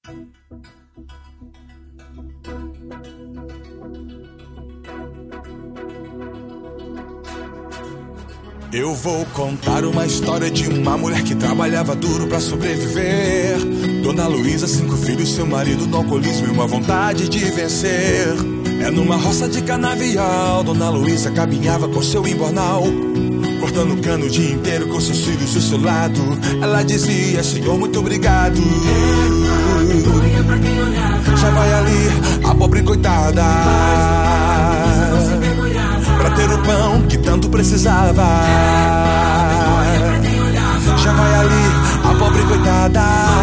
Eu vou contar uma história de uma mulher que trabalhava duro pra sobreviver. Dona Luísa, 5 filhos, seu marido no alcoolismo e uma vontade de vencer. É numa roça de canavial, Dona Luísa caminhava com seu embornal, cortando cano o dia inteiro com seus filhos ao seu lado. Ela dizia: Senhor, muito obrigado. Já vai ali a pobre coitada, pra ter o pão que tanto precisava. Já vai ali a pobre coitada,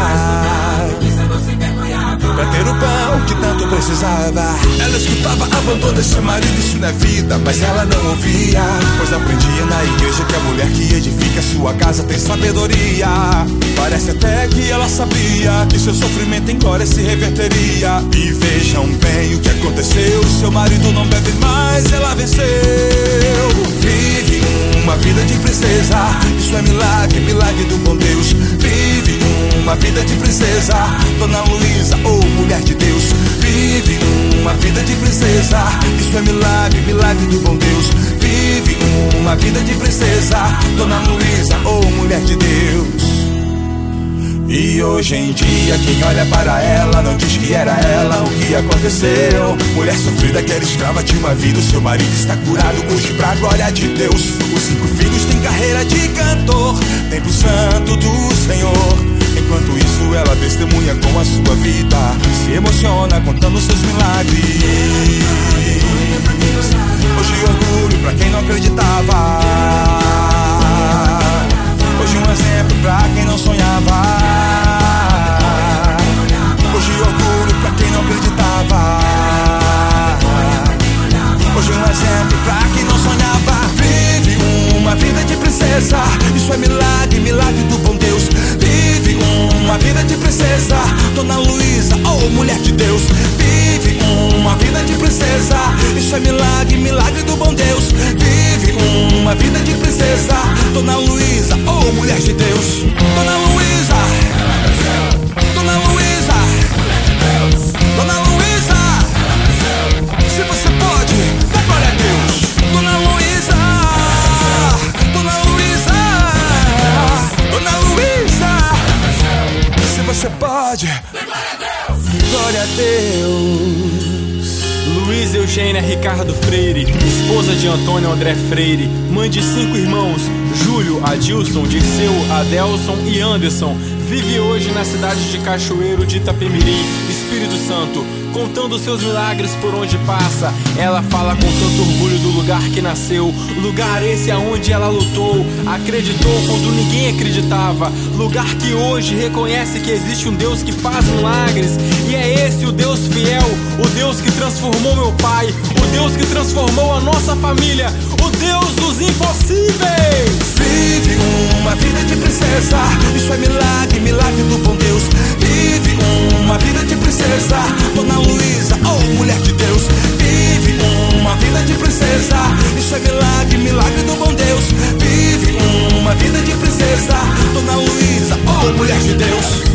pra ter o pão que tanto precisava. Ela escutava: abandona esse marido, isso não é vida. Mas ela não ouvia, pois aprendia na igreja que a mulher que edifica sua casa tem sabedoria. Parece até que ela sabia que seu sofrimento em glória se reverteria. E vejam bem o que aconteceu: seu marido não bebe mais, ela venceu. Vive uma vida de princesa, isso é milagre, milagre do bom Deus. Vive uma vida de princesa, Dona Luísa, oh mulher de Deus. Vive uma vida de princesa, isso é milagre, milagre do bom Deus. Vive uma vida de princesa, Dona Luísa, oh mulher de Deus. E hoje em dia quem olha para ela não diz que era ela o que aconteceu. Mulher sofrida que era escrava de uma vida, o seu marido está curado hoje pra glória de Deus. Os 5 filhos têm carreira de cantor, templo santo do Senhor. Enquanto isso ela testemunha com a sua vida, se emociona contando seus milagres. Hoje orgulho pra quem não acreditava, hoje um exemplo pra quem não sonhava. Hoje orgulho pra quem não acreditava, hoje um exemplo pra quem não sonhava. Vive uma vida de princesa, isso é milagre, milagre do bom Deus. Vive uma vida de princesa, Dona Luísa, oh mulher de Deus. Vive uma vida de princesa, isso é milagre, milagre do bom Deus. Vive uma vida de princesa, Dona Luísa, oh mulher de Deus. Dona Luísa, Dona Luísa, Dona Luísa, se você pode, dá glória a Deus. Dona Luísa, Dona Luísa, Dona Luísa, se você pode, dá glória a Deus. Luísa Eugênia Ricardo Freire, esposa de Antônio André Freire, mãe de 5 irmãos: Júlio, Adilson, Dirceu, Adelson e Anderson. Vive hoje na cidade de Cachoeiro de Itapemirim, Espírito Santo, contando seus milagres por onde passa. Ela fala com tanto orgulho do lugar que nasceu, lugar esse aonde ela lutou, acreditou quando ninguém acreditava, lugar que hoje reconhece que existe um Deus que faz milagres. E é esse o Deus fiel, o Deus que transformou meu pai, o Deus que transformou a nossa família, o Deus dos impossíveis. Vive uma vida de princesa, isso é milagre, milagre do bom Deus. Vive uma vida de princesa, Dona Luísa, oh mulher de Deus. Vive uma vida de princesa, isso é milagre, milagre do bom Deus. Vive uma vida de princesa, Dona Luísa, oh mulher de Deus.